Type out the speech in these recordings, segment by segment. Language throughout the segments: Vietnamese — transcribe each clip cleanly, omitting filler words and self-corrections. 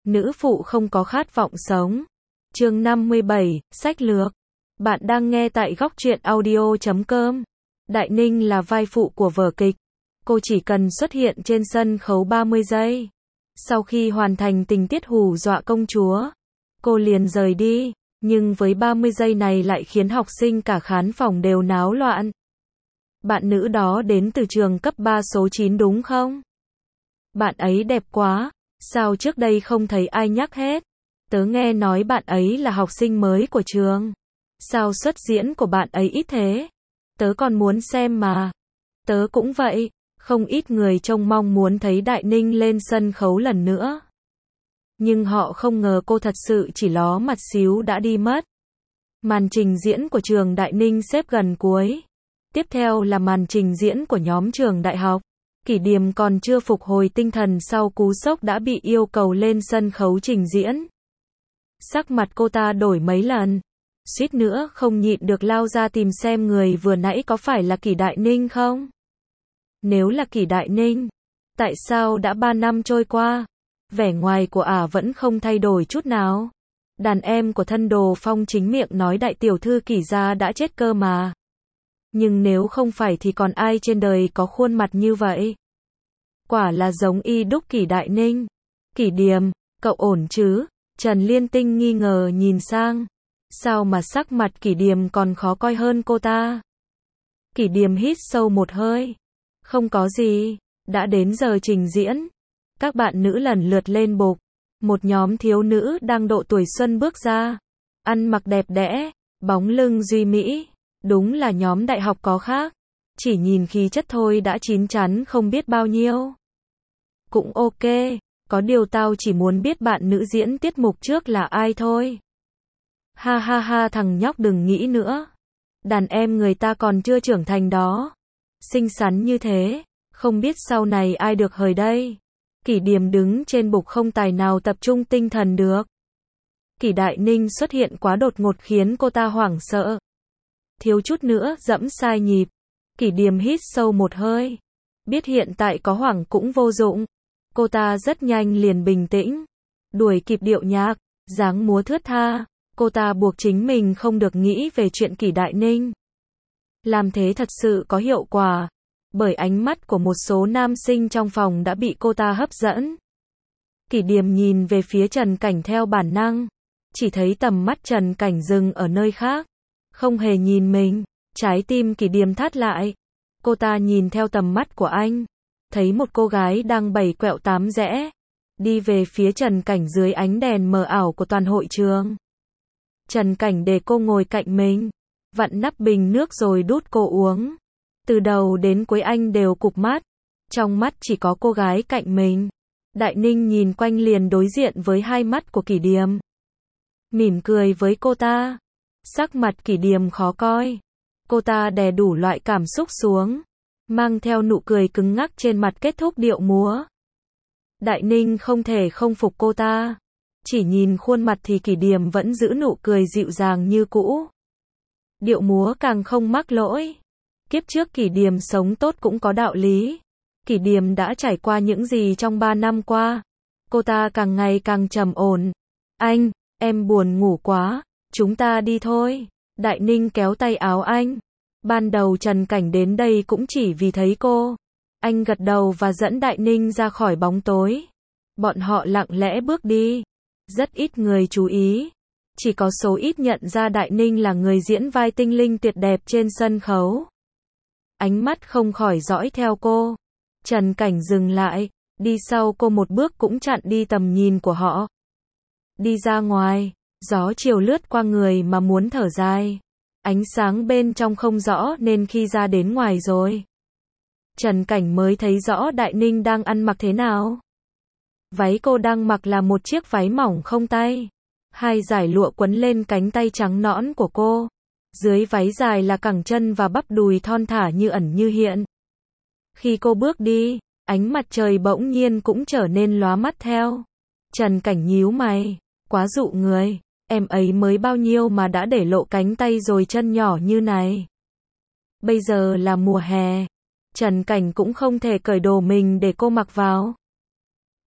Nữ phụ không có khát vọng sống. Chương 57, sách lược. Bạn đang nghe tại góc truyện audio.com. Đại Ninh là vai phụ của vở kịch. Cô chỉ cần xuất hiện trên sân khấu 30 giây. Sau khi hoàn thành tình tiết hù dọa công chúa, cô liền rời đi. Nhưng với 30 giây này lại khiến học sinh cả khán phòng đều náo loạn. Bạn nữ đó đến từ trường cấp 3 số 9 đúng không? Bạn ấy đẹp quá. Sao trước đây không thấy ai nhắc hết? Tớ nghe nói bạn ấy là học sinh mới của trường. Sao xuất diễn của bạn ấy ít thế? Tớ còn muốn xem mà. Tớ cũng vậy. Không ít người trông mong muốn thấy Đại Ninh lên sân khấu lần nữa. Nhưng họ không ngờ cô thật sự chỉ ló mặt xíu đã đi mất. Màn trình diễn của trường Đại Ninh xếp gần cuối. Tiếp theo là màn trình diễn của nhóm trường đại học. Kỷ Điềm còn chưa phục hồi tinh thần sau cú sốc đã bị yêu cầu lên sân khấu trình diễn. Sắc mặt cô ta đổi mấy lần. Suýt nữa không nhịn được lao ra tìm xem người vừa nãy có phải là Kỷ Đại Ninh không? Nếu là Kỷ Đại Ninh, tại sao đã 3 năm trôi qua, vẻ ngoài của ả vẫn không thay đổi chút nào? Đàn em của Thân Đồ Phong chính miệng nói đại tiểu thư Kỷ gia đã chết cơ mà. Nhưng nếu không phải thì còn ai trên đời có khuôn mặt như vậy? Quả là giống y đúc Kỷ Đại Ninh. Kỷ Điềm, cậu ổn chứ? Trần Liên Tinh nghi ngờ nhìn sang. Sao mà sắc mặt Kỷ Điềm còn khó coi hơn cô ta? Kỷ Điềm hít sâu một hơi. Không có gì, đã đến giờ trình diễn. Các bạn nữ lần lượt lên bục. Một nhóm thiếu nữ đang độ tuổi xuân bước ra. Ăn mặc đẹp đẽ, bóng lưng duy mỹ. Đúng là nhóm đại học có khác. Chỉ nhìn khí chất thôi đã chín chắn không biết bao nhiêu. Cũng ok, có điều tao chỉ muốn biết bạn nữ diễn tiết mục trước là ai thôi. Ha ha ha, thằng nhóc đừng nghĩ nữa. Đàn em người ta còn chưa trưởng thành đó. Xinh xắn như thế, không biết sau này ai được hời đây. Kỷ Điềm đứng trên bục không tài nào tập trung tinh thần được. Kỷ Đại Ninh xuất hiện quá đột ngột khiến cô ta hoảng sợ. Thiếu chút nữa dẫm sai nhịp. Kỷ Điềm hít sâu một hơi. Biết hiện tại có hoảng cũng vô dụng. Cô ta rất nhanh liền bình tĩnh. Đuổi kịp điệu nhạc, dáng múa thướt tha. Cô ta buộc chính mình không được nghĩ về chuyện Kỷ Đại Ninh. Làm thế thật sự có hiệu quả. Bởi ánh mắt của một số nam sinh trong phòng đã bị cô ta hấp dẫn. Kỷ Điềm nhìn về phía Trần Cảnh theo bản năng. Chỉ thấy tầm mắt Trần Cảnh dừng ở nơi khác. Không hề nhìn mình. Trái tim Kỷ Điềm thắt lại. Cô ta nhìn theo tầm mắt của anh. Thấy một cô gái đang 7 quẹo 8 rẽ. Đi về phía Trần Cảnh dưới ánh đèn mờ ảo của toàn hội trường. Trần Cảnh để cô ngồi cạnh mình. Vặn nắp bình nước rồi đút cô uống. Từ đầu đến cuối anh đều cụp mắt. Trong mắt chỉ có cô gái cạnh mình. Đại Ninh nhìn quanh liền đối diện với hai mắt của Kỷ Điềm. Mỉm cười với cô ta. Sắc mặt Kỷ Điềm khó coi. Cô ta đè đủ loại cảm xúc xuống. Mang theo nụ cười cứng ngắc trên mặt kết thúc điệu múa. Đại Ninh không thể không phục cô ta. Chỉ nhìn khuôn mặt thì Kỷ Điềm vẫn giữ nụ cười dịu dàng như cũ. Điệu múa càng không mắc lỗi. Kiếp trước Kỷ Điềm sống tốt cũng có đạo lý. Kỷ Điềm đã trải qua những gì trong 3 năm qua. Cô ta càng ngày càng trầm ổn. Anh, em buồn ngủ quá. Chúng ta đi thôi. Đại Ninh kéo tay áo anh. Ban đầu Trần Cảnh đến đây cũng chỉ vì thấy cô. Anh gật đầu và dẫn Đại Ninh ra khỏi bóng tối. Bọn họ lặng lẽ bước đi. Rất ít người chú ý. Chỉ có số ít nhận ra Đại Ninh là người diễn vai tinh linh tuyệt đẹp trên sân khấu. Ánh mắt không khỏi dõi theo cô. Trần Cảnh dừng lại. Đi sau cô một bước cũng chặn đi tầm nhìn của họ. Đi ra ngoài. Gió chiều lướt qua người mà muốn thở dài. Ánh sáng bên trong không rõ nên khi ra đến ngoài rồi. Trần Cảnh mới thấy rõ Đại Ninh đang ăn mặc thế nào. Váy cô đang mặc là một chiếc váy mỏng không tay. Hai dải lụa quấn lên cánh tay trắng nõn của cô. Dưới váy dài là cẳng chân và bắp đùi thon thả như ẩn như hiện. Khi cô bước đi, ánh mặt trời bỗng nhiên cũng trở nên lóa mắt theo. Trần Cảnh nhíu mày. Quá dụ người. Em ấy mới bao nhiêu mà đã để lộ cánh tay rồi chân nhỏ như này. Bây giờ là mùa hè. Trần Cảnh cũng không thể cởi đồ mình để cô mặc vào.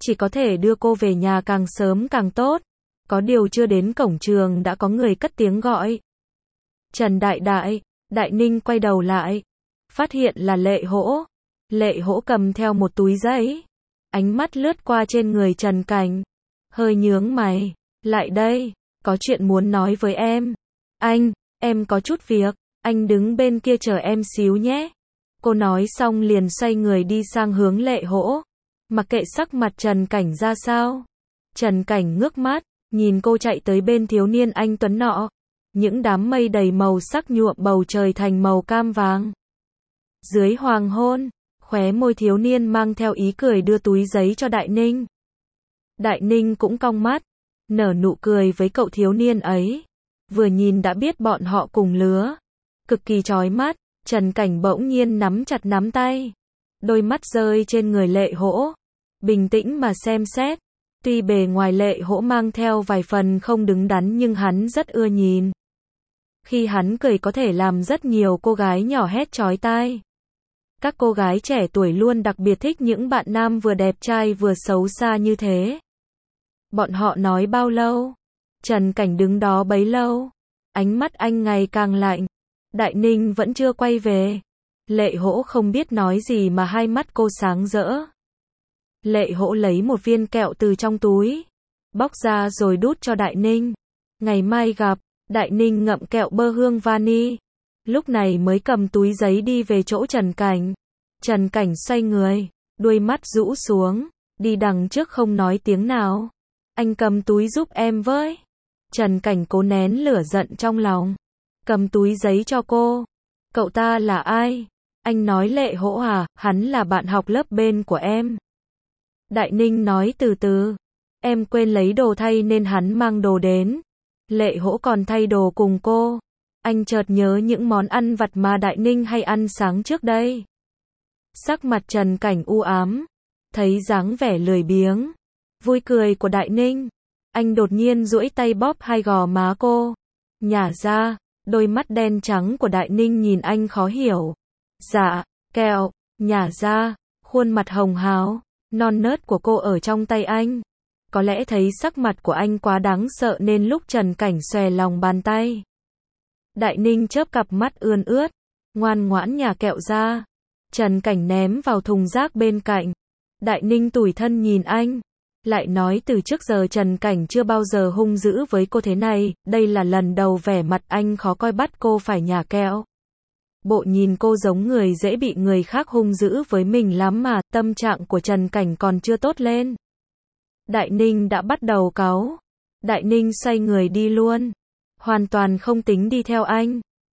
chỉ có thể đưa cô về nhà càng sớm càng tốt. Có điều chưa đến cổng trường đã có người cất tiếng gọi. Trần Đại Đại. Đại Ninh quay đầu lại, phát hiện là Lệ Hỗ. Lệ Hỗ cầm theo một túi giấy. Ánh mắt lướt qua trên người Trần Cảnh, hơi nhướng mày. Lại đây, có chuyện muốn nói với em. Anh, em có chút việc, anh đứng bên kia chờ em xíu nhé. Cô nói xong liền xoay người đi sang hướng Lệ Hỗ, mặc kệ sắc mặt Trần Cảnh ra sao. Trần Cảnh ngước mắt, nhìn cô chạy tới bên thiếu niên anh tuấn nọ. Những đám mây đầy màu sắc nhuộm bầu trời thành màu cam vàng. Dưới hoàng hôn, khóe môi thiếu niên mang theo ý cười đưa túi giấy cho Đại Ninh. Đại Ninh cũng cong mắt, nở nụ cười với cậu thiếu niên ấy. Vừa nhìn đã biết bọn họ cùng lứa. Cực kỳ chói mắt, Trần Cảnh bỗng nhiên nắm chặt nắm tay. Đôi mắt rơi trên người Lệ Hỗ. Bình tĩnh mà xem xét. Tuy bề ngoài Lệ Hỗ mang theo vài phần không đứng đắn nhưng hắn rất ưa nhìn. Khi hắn cười có thể làm rất nhiều cô gái nhỏ hét chói tai. Các cô gái trẻ tuổi luôn đặc biệt thích những bạn nam vừa đẹp trai vừa xấu xa như thế. Bọn họ nói bao lâu? Trần Cảnh đứng đó bấy lâu. Ánh mắt anh ngày càng lạnh. Đại Ninh vẫn chưa quay về. Lệ Hỗ không biết nói gì mà hai mắt cô sáng rỡ. Lệ Hỗ lấy một viên kẹo từ trong túi, bóc ra rồi đút cho Đại Ninh. Ngày mai gặp. Đại Ninh ngậm kẹo bơ hương vani. Lúc này mới cầm túi giấy đi về chỗ Trần Cảnh. Trần Cảnh xoay người, đuôi mắt rũ xuống, đi đằng trước không nói tiếng nào. Anh cầm túi giúp em với. Trần Cảnh cố nén lửa giận trong lòng. Cầm túi giấy cho cô. Cậu ta là ai? Anh nói Lệ Hỗ à, hắn là bạn học lớp bên của em. Đại Ninh nói từ từ. Em quên lấy đồ thay nên hắn mang đồ đến. Lệ Hỗ còn thay đồ cùng cô. Anh chợt nhớ những món ăn vặt mà Đại Ninh hay ăn sáng trước đây. Sắc mặt Trần Cảnh u ám. Thấy dáng vẻ lười biếng, vui cười của Đại Ninh. Anh đột nhiên duỗi tay bóp hai gò má cô. Nhả ra, đôi mắt đen trắng của Đại Ninh nhìn anh khó hiểu. Dạ, kẹo, nhả ra, khuôn mặt hồng hào, non nớt của cô ở trong tay anh. Có lẽ thấy sắc mặt của anh quá đáng sợ nên lúc Trần Cảnh xòe lòng bàn tay. Đại Ninh chớp cặp mắt ươn ướt, ngoan ngoãn nhả kẹo ra. Trần Cảnh ném vào thùng rác bên cạnh. Đại Ninh tủi thân nhìn anh, lại nói từ trước giờ Trần Cảnh chưa bao giờ hung dữ với cô thế này, đây là lần đầu vẻ mặt anh khó coi bắt cô phải nhả kẹo. Bộ nhìn cô giống người dễ bị người khác hung dữ với mình lắm mà, tâm trạng của Trần Cảnh còn chưa tốt lên. Đại Ninh đã bắt đầu cáu. Đại Ninh xoay người đi luôn, hoàn toàn không tính đi theo anh.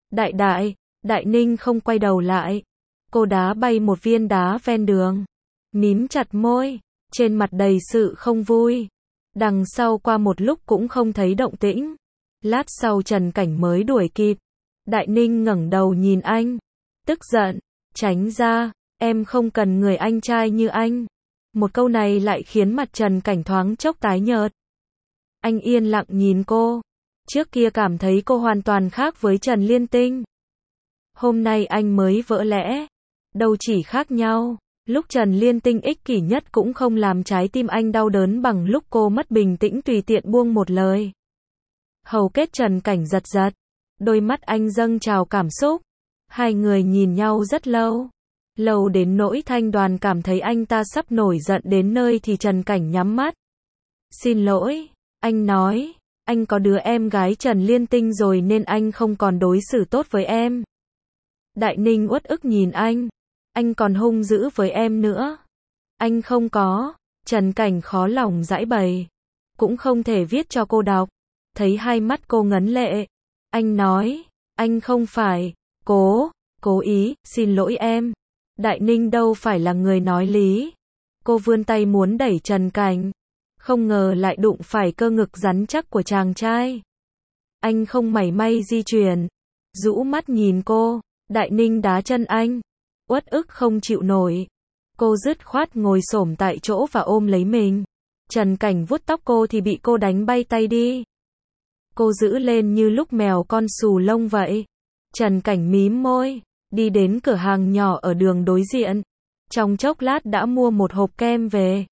Đại Ninh không quay đầu lại. Cô đá bay một viên đá ven đường, mím chặt môi, trên mặt đầy sự không vui. Đằng sau qua một lúc cũng không thấy động tĩnh. Lát sau Trần Cảnh mới đuổi kịp. Đại Ninh ngẩng đầu nhìn anh, tức giận, tránh ra, em không cần người anh trai như anh. Một câu này lại khiến mặt Trần Cảnh thoáng chốc tái nhợt. Anh yên lặng nhìn cô. Trước kia cảm thấy cô hoàn toàn khác với Trần Liên Tinh. Hôm nay anh mới vỡ lẽ. Đâu chỉ khác nhau. Lúc Trần Liên Tinh ích kỷ nhất cũng không làm trái tim anh đau đớn bằng lúc cô mất bình tĩnh tùy tiện buông một lời. Hầu kết Trần Cảnh giật giật. Đôi mắt anh dâng trào cảm xúc. Hai người nhìn nhau rất lâu. Lâu đến nỗi Thanh Đoàn cảm thấy anh ta sắp nổi giận đến nơi thì Trần Cảnh nhắm mắt. Xin lỗi, anh nói, anh có đứa em gái Trần Liên Tinh rồi nên anh không còn đối xử tốt với em. Đại Ninh uất ức nhìn anh còn hung dữ với em nữa. Anh không có. Trần Cảnh khó lòng giãi bày. Cũng không thể viết cho cô đọc. Thấy hai mắt cô ngấn lệ. Anh nói, anh không phải, cố ý, xin lỗi em. Đại Ninh đâu phải là người nói lý. Cô vươn tay muốn đẩy Trần Cảnh. Không ngờ lại đụng phải cơ ngực rắn chắc của chàng trai. Anh không mảy may di chuyển. Rũ mắt nhìn cô. Đại Ninh đá chân anh. Uất ức không chịu nổi. Cô dứt khoát ngồi xổm tại chỗ và ôm lấy mình. Trần Cảnh vuốt tóc cô thì bị cô đánh bay tay đi. Cô giữ lên như lúc mèo con xù lông vậy. Trần Cảnh mím môi, đi đến cửa hàng nhỏ ở đường đối diện. Trong chốc lát đã mua một hộp kem về.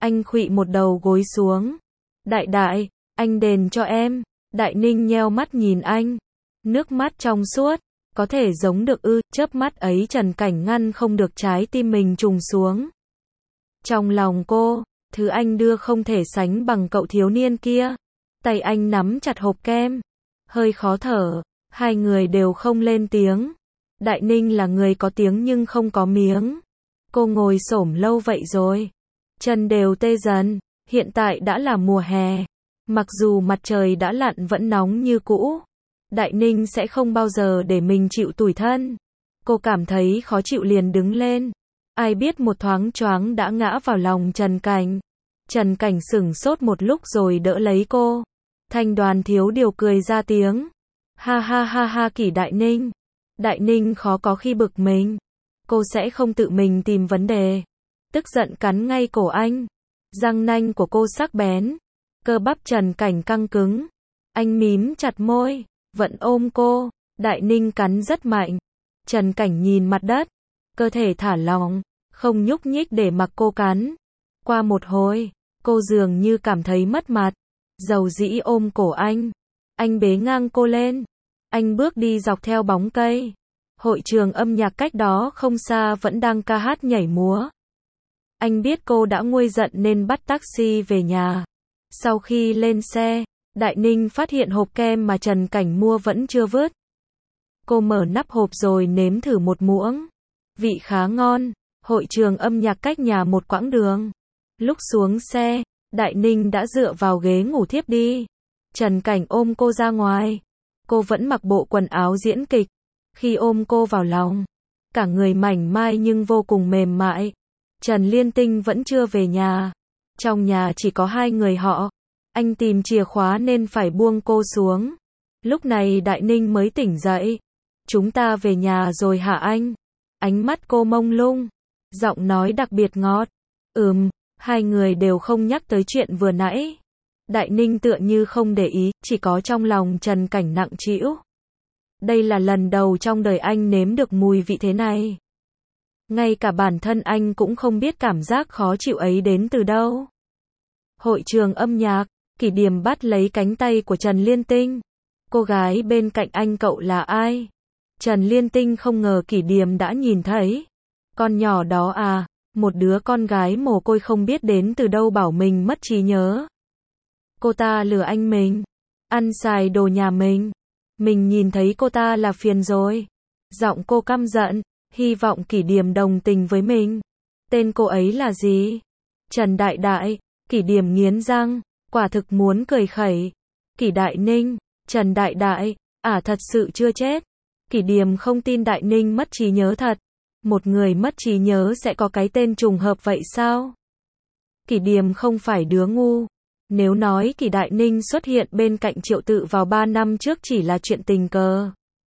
Anh khuỵu một đầu gối xuống. Đại đại, anh đền cho em. Đại Ninh nheo mắt nhìn anh. Nước mắt trong suốt. Có thể giống được ư? Chớp mắt ấy Trần Cảnh ngăn không được trái tim mình trùng xuống. Trong lòng cô, thứ anh đưa không thể sánh bằng cậu thiếu niên kia. Tay anh nắm chặt hộp kem. Hơi khó thở. Hai người đều không lên tiếng. Đại Ninh là người có tiếng nhưng không có miếng. Cô ngồi xổm lâu vậy rồi. Chân đều tê dần. Hiện tại đã là mùa hè. Mặc dù mặt trời đã lặn vẫn nóng như cũ. Đại Ninh sẽ không bao giờ để mình chịu tủi thân. Cô cảm thấy khó chịu liền đứng lên. Ai biết một thoáng choáng đã ngã vào lòng Trần Cảnh. Trần Cảnh sửng sốt một lúc rồi đỡ lấy cô. Thanh Đoàn thiếu điều cười ra tiếng. Ha ha ha ha Kỷ Đại Ninh. Đại Ninh khó có khi bực mình. Cô sẽ không tự mình tìm vấn đề. Tức giận cắn ngay cổ anh. Răng nanh của cô sắc bén. Cơ bắp Trần Cảnh căng cứng. Anh mím chặt môi. Vẫn ôm cô. Đại Ninh cắn rất mạnh. Trần Cảnh nhìn mặt đất. Cơ thể thả lỏng. Không nhúc nhích để mặc cô cắn. Qua một hồi, cô dường như cảm thấy mất mặt. Dầu dĩ ôm cổ anh. Anh bế ngang cô lên. Anh bước đi dọc theo bóng cây. Hội trường âm nhạc cách đó không xa vẫn đang ca hát nhảy múa. Anh biết cô đã nguôi giận nên bắt taxi về nhà. Sau khi lên xe, Đại Ninh phát hiện hộp kem mà Trần Cảnh mua vẫn chưa vứt. Cô mở nắp hộp rồi nếm thử một muỗng. Vị khá ngon. Hội trường âm nhạc cách nhà một quãng đường. Lúc xuống xe, Đại Ninh đã dựa vào ghế ngủ thiếp đi. Trần Cảnh ôm cô ra ngoài. Cô vẫn mặc bộ quần áo diễn kịch. Khi ôm cô vào lòng, cả người mảnh mai nhưng vô cùng mềm mại. Trần Liên Tinh vẫn chưa về nhà. Trong nhà chỉ có hai người họ. Anh tìm chìa khóa nên phải buông cô xuống. Lúc này Đại Ninh mới tỉnh dậy. Chúng ta về nhà rồi hả anh? Ánh mắt cô mông lung. Giọng nói đặc biệt ngọt. Hai người đều không nhắc tới chuyện vừa nãy. Đại Ninh tựa như không để ý, chỉ có trong lòng Trần Cảnh nặng trĩu. Đây là lần đầu trong đời anh nếm được mùi vị thế này. Ngay cả bản thân anh cũng không biết cảm giác khó chịu ấy đến từ đâu. Hội trường âm nhạc, Kỷ Điềm bắt lấy cánh tay của Trần Liên Tinh. Cô gái bên cạnh anh cậu là ai? Trần Liên Tinh không ngờ Kỷ Điềm đã nhìn thấy. Con nhỏ đó à, một đứa con gái mồ côi không biết đến từ đâu bảo mình mất trí nhớ. Cô ta lừa anh mình, ăn xài đồ nhà mình. Mình nhìn thấy cô ta là phiền rồi. Giọng cô căm giận, hy vọng Kỷ Điềm đồng tình với mình. Tên cô ấy là gì? Trần Đại Đại. Kỷ Điềm nghiến răng, quả thực muốn cười khẩy. Kỷ Đại Ninh, Trần Đại Đại, thật sự chưa chết. Kỷ Điềm không tin Đại Ninh mất trí nhớ thật. Một người mất trí nhớ sẽ có cái tên trùng hợp vậy sao? Kỷ Điềm không phải đứa ngu. Nếu nói Kỷ Đại Ninh xuất hiện bên cạnh Triệu Tự vào 3 năm trước chỉ là chuyện tình cờ.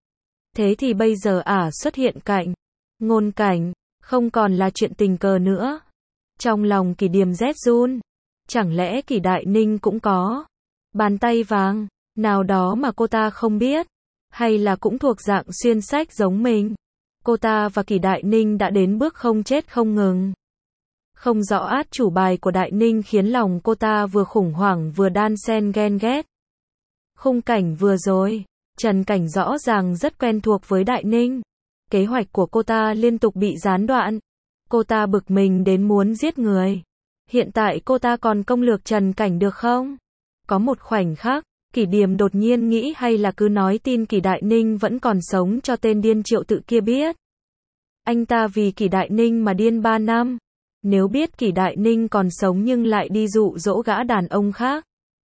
Thế thì bây giờ xuất hiện cạnh Ngôn Cảnh, không còn là chuyện tình cờ nữa. Trong lòng Kỷ Điềm rét run. Chẳng lẽ Kỷ Đại Ninh cũng có bàn tay vàng nào đó mà cô ta không biết? Hay là cũng thuộc dạng xuyên sách giống mình? Cô ta và Kỷ Đại Ninh đã đến bước không chết không ngừng. Không rõ át chủ bài của Đại Ninh khiến lòng cô ta vừa khủng hoảng vừa đan xen ghen ghét. Khung cảnh vừa rồi, Trần Cảnh rõ ràng rất quen thuộc với Đại Ninh. Kế hoạch của cô ta liên tục bị gián đoạn. Cô ta bực mình đến muốn giết người. Hiện tại cô ta còn công lược Trần Cảnh được không? Có một khoảnh khắc, Kỷ Điềm đột nhiên nghĩ hay là cứ nói tin Kỷ Đại Ninh vẫn còn sống cho tên điên Triệu Tự kia biết. Anh ta vì Kỷ Đại Ninh mà điên 3 năm. Nếu biết Kỷ Đại Ninh còn sống nhưng lại đi dụ dỗ gã đàn ông khác.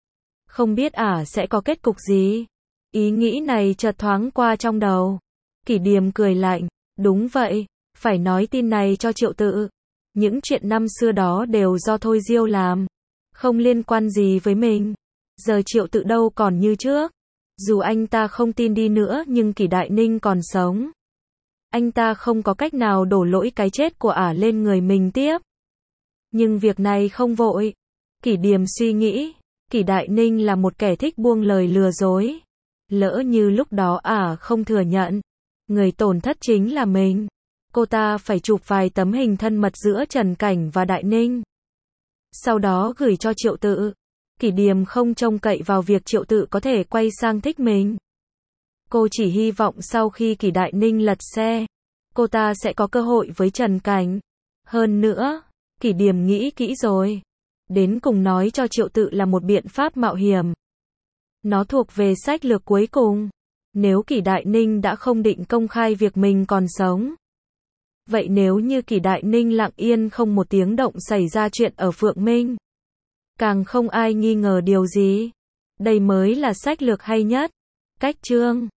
Không biết sẽ có kết cục gì? Ý nghĩ này chợt thoáng qua trong đầu. Kỷ Điềm cười lạnh. Đúng vậy, phải nói tin này cho Triệu Tự. Những chuyện năm xưa đó đều do Thôi Diêu làm. Không liên quan gì với mình. Giờ Triệu Tự đâu còn như trước. Dù anh ta không tin đi nữa nhưng Kỷ Đại Ninh còn sống. Anh ta không có cách nào đổ lỗi cái chết của lên người mình tiếp. Nhưng việc này không vội. Kỷ Điềm suy nghĩ. Kỷ Đại Ninh là một kẻ thích buông lời lừa dối. Lỡ như lúc đó không thừa nhận. Người tổn thất chính là mình. Cô ta phải chụp vài tấm hình thân mật giữa Trần Cảnh và Đại Ninh. sau đó gửi cho Triệu Tự. Kỷ Điềm không trông cậy vào việc Triệu Tự có thể quay sang thích mình. Cô chỉ hy vọng sau khi Kỷ Đại Ninh lật xe, cô ta sẽ có cơ hội với Trần Cảnh. Hơn nữa, Kỷ Điềm nghĩ kỹ rồi. Đến cùng nói cho Triệu Tự là một biện pháp mạo hiểm. Nó thuộc về sách lược cuối cùng. Nếu Kỷ Đại Ninh đã không định công khai việc mình còn sống, vậy nếu như Kỷ Đại Ninh lặng yên không một tiếng động xảy ra chuyện ở Phượng Minh, càng không ai nghi ngờ điều gì. Đây mới là sách lược hay nhất. Cách chương